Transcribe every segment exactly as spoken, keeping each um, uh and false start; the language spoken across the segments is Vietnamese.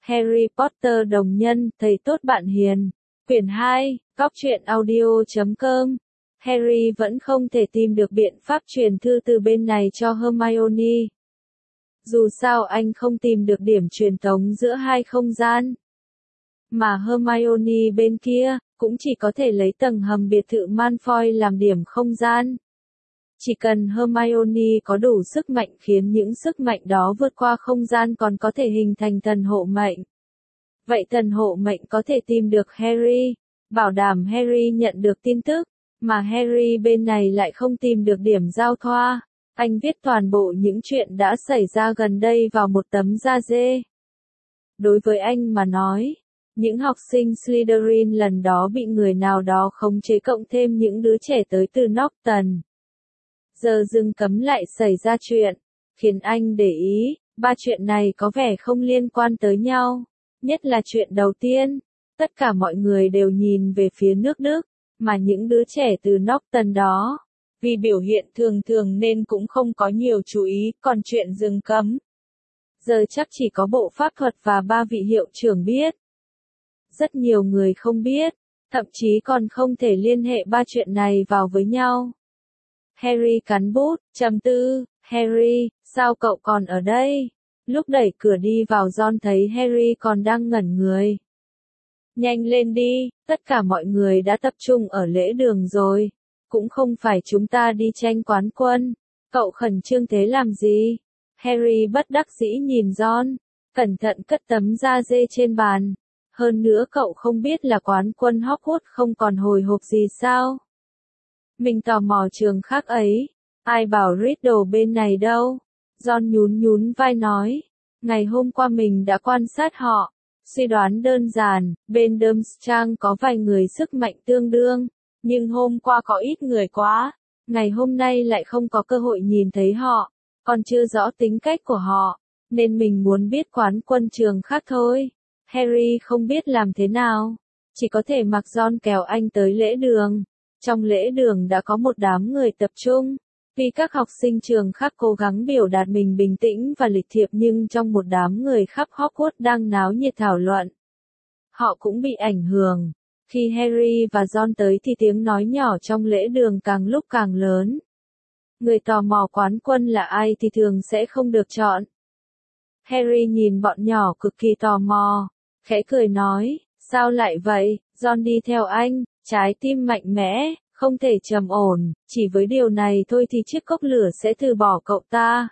Harry Potter đồng nhân, thầy tốt bạn hiền. Quyển hai, cóc truyện audio chấm com. Harry vẫn không thể tìm được biện pháp truyền thư từ bên này cho Hermione. Dù sao anh không tìm được điểm truyền tống giữa hai không gian. Mà Hermione bên kia, cũng chỉ có thể lấy tầng hầm biệt thự Malfoy làm điểm không gian. Chỉ cần Hermione có đủ sức mạnh khiến những sức mạnh đó vượt qua không gian còn có thể hình thành thần hộ mệnh. Vậy thần hộ mệnh có thể tìm được Harry, bảo đảm Harry nhận được tin tức, mà Harry bên này lại không tìm được điểm giao thoa. Anh viết toàn bộ những chuyện đã xảy ra gần đây vào một tấm da dê. Đối với anh mà nói, những học sinh Slytherin lần đó bị người nào đó khống chế cộng thêm những đứa trẻ tới từ Norton. Giờ rừng cấm lại xảy ra chuyện, khiến anh để ý, ba chuyện này có vẻ không liên quan tới nhau. Nhất là chuyện đầu tiên, tất cả mọi người đều nhìn về phía nước Đức, mà những đứa trẻ từ Norton đó, vì biểu hiện thường thường nên cũng không có nhiều chú ý, còn chuyện rừng cấm. Giờ chắc chỉ có bộ pháp thuật và ba vị hiệu trưởng biết. Rất nhiều người không biết, thậm chí còn không thể liên hệ ba chuyện này vào với nhau. Harry cắn bút, trầm tư, Harry, sao cậu còn ở đây? Lúc đẩy cửa đi vào Ron thấy Harry còn đang ngẩn người. Nhanh lên đi, tất cả mọi người đã tập trung ở lễ đường rồi. Cũng không phải chúng ta đi tranh quán quân. Cậu khẩn trương thế làm gì? Harry bất đắc dĩ nhìn Ron, cẩn thận cất tấm da dê trên bàn. Hơn nữa cậu không biết là quán quân Hogwarts không còn hồi hộp gì sao? Mình tò mò trường khác ấy. Ai bảo Riddle bên này đâu? Ron nhún nhún vai nói. Ngày hôm qua mình đã quan sát họ. Suy đoán đơn giản, bên Durmstrang có vài người sức mạnh tương đương. Nhưng hôm qua có ít người quá. Ngày hôm nay lại không có cơ hội nhìn thấy họ. Còn chưa rõ tính cách của họ. Nên mình muốn biết quán quân trường khác thôi. Harry không biết làm thế nào. Chỉ có thể mặc Ron kéo anh tới lễ đường. Trong lễ đường đã có một đám người tập trung. Vì các học sinh trường khác cố gắng biểu đạt mình bình tĩnh và lịch thiệp nhưng trong một đám người khắp Hogwarts đang náo nhiệt thảo luận. Họ cũng bị ảnh hưởng. Khi Harry và Ron tới thì tiếng nói nhỏ trong lễ đường càng lúc càng lớn. Người tò mò quán quân là ai thì thường sẽ không được chọn. Harry nhìn bọn nhỏ cực kỳ tò mò, khẽ cười nói, sao lại vậy? Ron đi theo anh, trái tim mạnh mẽ, không thể trầm ổn, chỉ với điều này thôi thì chiếc cốc lửa sẽ từ bỏ cậu ta.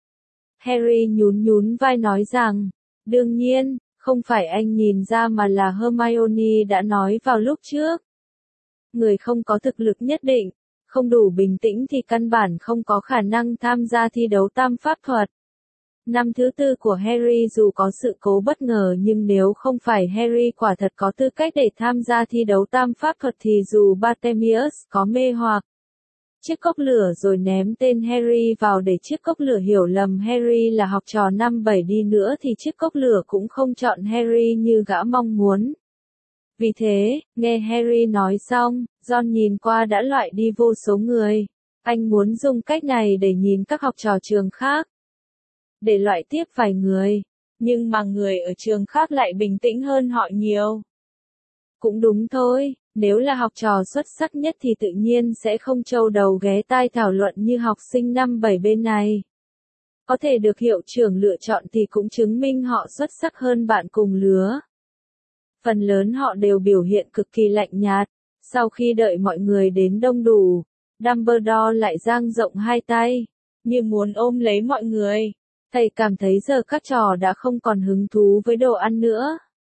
Harry nhún nhún vai nói rằng, đương nhiên, không phải anh nhìn ra mà là Hermione đã nói vào lúc trước. Người không có thực lực nhất định, không đủ bình tĩnh thì căn bản không có khả năng tham gia thi đấu tam pháp thuật. Năm thứ tư của Harry dù có sự cố bất ngờ nhưng nếu không phải Harry quả thật có tư cách để tham gia thi đấu tam pháp thuật thì dù Bartemius có mê hoặc chiếc cốc lửa rồi ném tên Harry vào để chiếc cốc lửa hiểu lầm Harry là học trò năm bảy đi nữa thì chiếc cốc lửa cũng không chọn Harry như gã mong muốn. Vì thế, nghe Harry nói xong, Ron nhìn qua đã loại đi vô số người. Anh muốn dùng cách này để nhìn các học trò trường khác. Để loại tiếp vài người. Nhưng mà người ở trường khác lại bình tĩnh hơn họ nhiều. Cũng đúng thôi, nếu là học trò xuất sắc nhất thì tự nhiên sẽ không trâu đầu ghé tai thảo luận như học sinh năm bảy bên này. Có thể được hiệu trưởng lựa chọn thì cũng chứng minh họ xuất sắc hơn bạn cùng lứa. Phần lớn họ đều biểu hiện cực kỳ lạnh nhạt. Sau khi đợi mọi người đến đông đủ, Dumbledore lại dang rộng hai tay, như muốn ôm lấy mọi người. Thầy cảm thấy giờ các trò đã không còn hứng thú với đồ ăn nữa.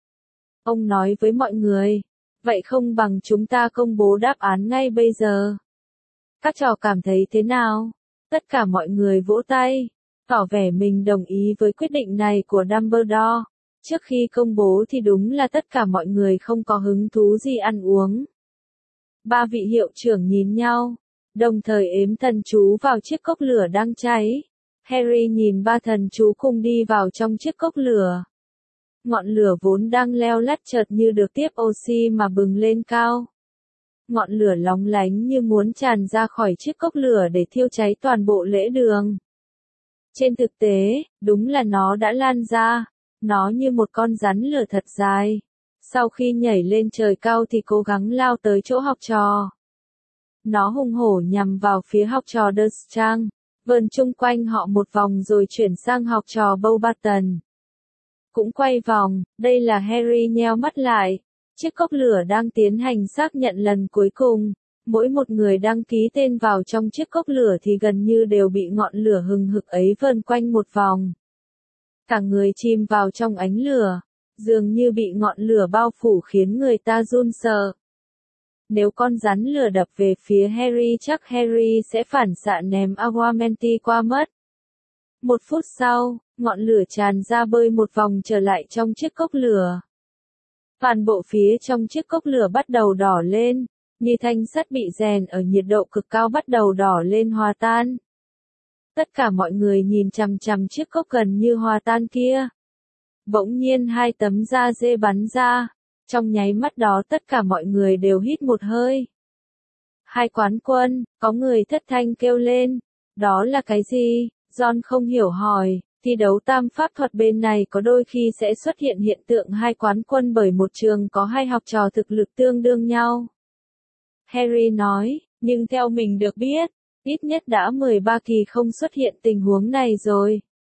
Ông nói với mọi người, vậy không bằng chúng ta công bố đáp án ngay bây giờ. Các trò cảm thấy thế nào? Tất cả mọi người vỗ tay, tỏ vẻ mình đồng ý với quyết định này của Dumbledore. Trước khi công bố thì đúng là tất cả mọi người không có hứng thú gì ăn uống. Ba vị hiệu trưởng nhìn nhau, đồng thời ếm thần chú vào chiếc cốc lửa đang cháy. Harry nhìn ba thần chú cùng đi vào trong chiếc cốc lửa. Ngọn lửa vốn đang leo lắt chợt như được tiếp oxy mà bừng lên cao. Ngọn lửa lóng lánh như muốn tràn ra khỏi chiếc cốc lửa để thiêu cháy toàn bộ lễ đường. Trên thực tế, đúng là nó đã lan ra. Nó như một con rắn lửa thật dài. Sau khi nhảy lên trời cao thì cố gắng lao tới chỗ học trò. Nó hung hổ nhằm vào phía học trò Durmstrang, vờn chung quanh họ một vòng rồi chuyển sang học trò Beauxbaton. Cũng quay vòng, đây là Harry nheo mắt lại. Chiếc cốc lửa đang tiến hành xác nhận lần cuối cùng. Mỗi một người đăng ký tên vào trong chiếc cốc lửa thì gần như đều bị ngọn lửa hừng hực ấy vờn quanh một vòng. Cả người chìm vào trong ánh lửa, dường như bị ngọn lửa bao phủ khiến người ta run sợ. Nếu con rắn lửa đập về phía Harry chắc Harry sẽ phản xạ ném Aguamenti qua mất. Một phút sau, ngọn lửa tràn ra bơi một vòng trở lại trong chiếc cốc lửa. Toàn bộ phía trong chiếc cốc lửa bắt đầu đỏ lên, như thanh sắt bị rèn ở nhiệt độ cực cao bắt đầu đỏ lên hòa tan. Tất cả mọi người nhìn chằm chằm chiếc cốc gần như hòa tan kia. Bỗng nhiên hai tấm da dê bắn ra, trong nháy mắt đó tất cả mọi người đều hít một hơi. Hai quán quân, có người thất thanh kêu lên, đó là cái gì? John không hiểu hỏi, thi đấu tam pháp thuật bên này có đôi khi sẽ xuất hiện hiện tượng hai quán quân bởi một trường có hai học trò thực lực tương đương nhau. Harry nói, nhưng theo mình được biết, ít nhất đã mười ba kỳ không xuất hiện tình huống này rồi.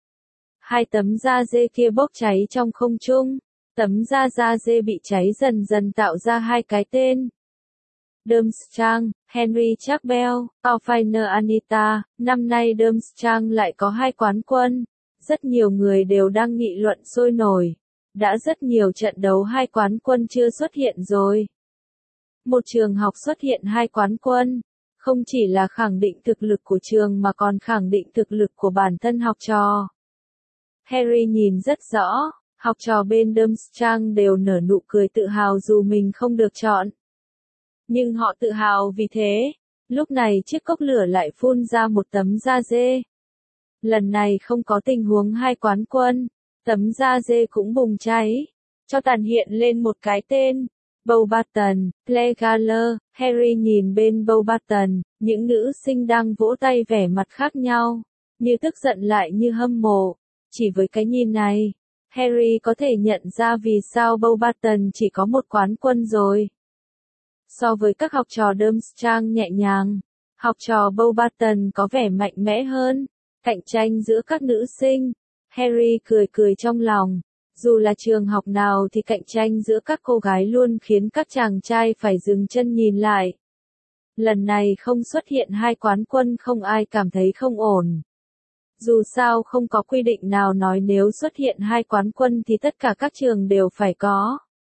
Hai tấm da dê kia bốc cháy trong không trung, tấm da da dê bị cháy dần dần tạo ra hai cái tên. Durmstrang, Henry Chapel, Pathfinder Anita, năm nay Durmstrang lại có hai quán quân. Rất nhiều người đều đang nghị luận sôi nổi. Đã rất nhiều trận đấu hai quán quân chưa xuất hiện rồi. Một trường học xuất hiện hai quán quân, không chỉ là khẳng định thực lực của trường mà còn khẳng định thực lực của bản thân học trò. Harry nhìn rất rõ, học trò bên Durmstrang đều nở nụ cười tự hào dù mình không được chọn. Nhưng họ tự hào vì thế. Lúc này chiếc cốc lửa lại phun ra một tấm da dê. Lần này không có tình huống hai quán quân, tấm da dê cũng bùng cháy. Cho tàn hiện lên một cái tên. Beauxbaton, Claire Galler. Harry nhìn bên Beauxbaton, những nữ sinh đang vỗ tay vẻ mặt khác nhau, như tức giận lại như hâm mộ. Chỉ với cái nhìn này, Harry có thể nhận ra vì sao Beauxbaton chỉ có một quán quân rồi. So với các học trò Durmstrang nhẹ nhàng, học trò Beauxbaton có vẻ mạnh mẽ hơn. Cạnh tranh giữa các nữ sinh, Harry cười cười trong lòng. Dù là trường học nào thì cạnh tranh giữa các cô gái luôn khiến các chàng trai phải dừng chân nhìn lại. Lần này không xuất hiện hai quán quân không ai cảm thấy không ổn. Dù sao không có quy định nào nói nếu xuất hiện hai quán quân thì tất cả các trường đều phải có.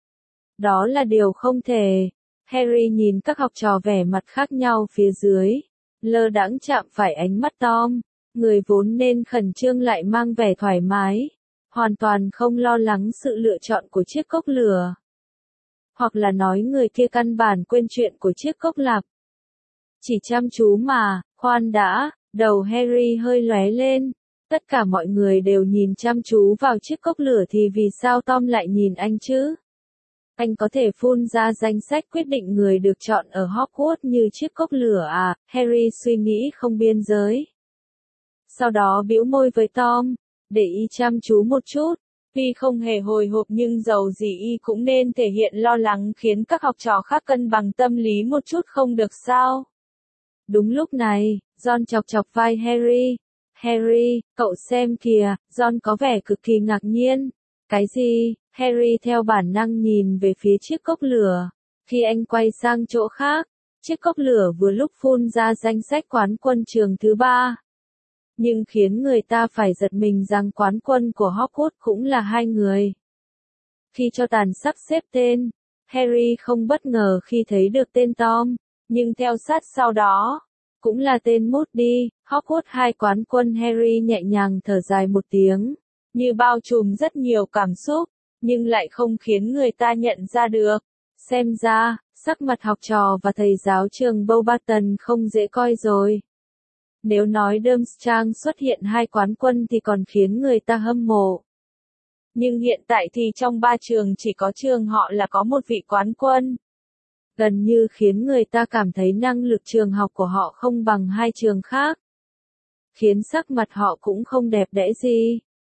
Đó là điều không thể. Harry nhìn các học trò vẻ mặt khác nhau phía dưới, lơ đãng chạm phải ánh mắt Tom, người vốn nên khẩn trương lại mang vẻ thoải mái, hoàn toàn không lo lắng sự lựa chọn của chiếc cốc lửa. Hoặc là nói người kia căn bản quên chuyện của chiếc cốc lạp. Chỉ chăm chú mà, khoan đã, đầu Harry hơi lóe lên. Tất cả mọi người đều nhìn chăm chú vào chiếc cốc lửa thì vì sao Tom lại nhìn anh chứ? Anh có thể phun ra danh sách quyết định người được chọn ở Hogwarts như chiếc cốc lửa à? Harry suy nghĩ không biên giới. Sau đó bĩu môi với Tom, để y chăm chú một chút. Tuy không hề hồi hộp nhưng dầu gì y cũng nên thể hiện lo lắng khiến các học trò khác cân bằng tâm lý một chút không được sao. Đúng lúc này, John chọc chọc vai Harry. Harry, cậu xem kìa, John có vẻ cực kỳ ngạc nhiên. Cái gì? Harry theo bản năng nhìn về phía chiếc cốc lửa. Khi anh quay sang chỗ khác, chiếc cốc lửa vừa lúc phun ra danh sách quán quân trường thứ ba. Nhưng khiến người ta phải giật mình rằng quán quân của Hogwarts cũng là hai người. Khi cho tàn sắp xếp tên, Harry không bất ngờ khi thấy được tên Tom, nhưng theo sát sau đó, cũng là tên Moody. Hogwarts hai quán quân. Harry nhẹ nhàng thở dài một tiếng, như bao trùm rất nhiều cảm xúc, nhưng lại không khiến người ta nhận ra được. Xem ra, sắc mặt học trò và thầy giáo trường Beauxbaton không dễ coi rồi. Nếu nói Durmstrang xuất hiện hai quán quân thì còn khiến người ta hâm mộ. Nhưng hiện tại thì trong ba trường chỉ có trường họ là có một vị quán quân. Gần như khiến người ta cảm thấy năng lực trường học của họ không bằng hai trường khác. Khiến sắc mặt họ cũng không đẹp đẽ gì.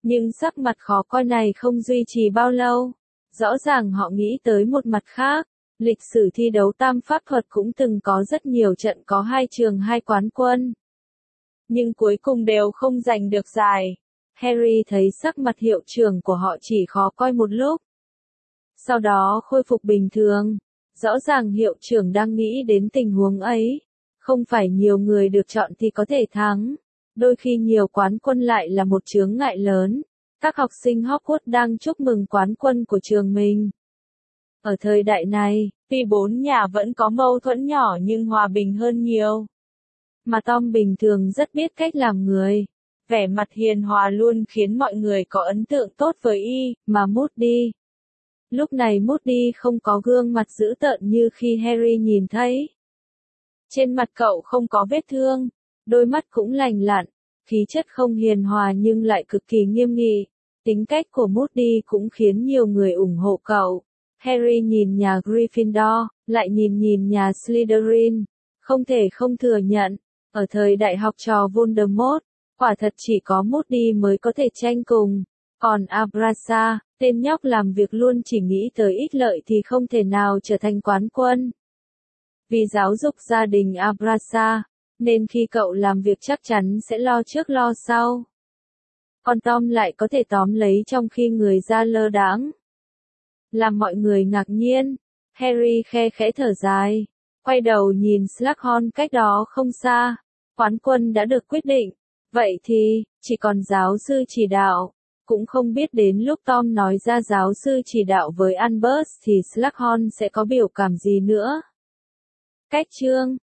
Nhưng sắc mặt khó coi này không duy trì bao lâu. Rõ ràng họ nghĩ tới một mặt khác. Lịch sử thi đấu tam pháp thuật cũng từng có rất nhiều trận có hai trường hai quán quân. Nhưng cuối cùng đều không giành được giải. Harry thấy sắc mặt hiệu trưởng của họ chỉ khó coi một lúc. Sau đó khôi phục bình thường. Rõ ràng hiệu trưởng đang nghĩ đến tình huống ấy. Không phải nhiều người được chọn thì có thể thắng. Đôi khi nhiều quán quân lại là một chướng ngại lớn. Các học sinh Hogwarts đang chúc mừng quán quân của trường mình. Ở thời đại này, tuy bốn nhà vẫn có mâu thuẫn nhỏ nhưng hòa bình hơn nhiều. Mà Tom bình thường rất biết cách làm người. Vẻ mặt hiền hòa luôn khiến mọi người có ấn tượng tốt với y, mà Moody. Lúc này Moody không có gương mặt dữ tợn như khi Harry nhìn thấy. Trên mặt cậu không có vết thương, đôi mắt cũng lành lặn, khí chất không hiền hòa nhưng lại cực kỳ nghiêm nghị. Tính cách của Moody cũng khiến nhiều người ủng hộ cậu. Harry nhìn nhà Gryffindor, lại nhìn nhìn nhà Slytherin. Không thể không thừa nhận, ở thời đại học trò Voldemort, quả thật chỉ có Moody mới có thể tranh cùng. Còn Abrasa, tên nhóc làm việc luôn chỉ nghĩ tới ích lợi thì không thể nào trở thành quán quân. Vì giáo dục gia đình Abrasa, nên khi cậu làm việc chắc chắn sẽ lo trước lo sau. Còn Tom lại có thể tóm lấy trong khi người ra lơ đãng. Làm mọi người ngạc nhiên, Harry khe khẽ thở dài, quay đầu nhìn Slughorn cách đó không xa. Quán quân đã được quyết định, vậy thì, chỉ còn giáo sư chỉ đạo. Cũng không biết đến lúc Tom nói ra giáo sư chỉ đạo với Albus thì Slughorn sẽ có biểu cảm gì nữa. Cách chương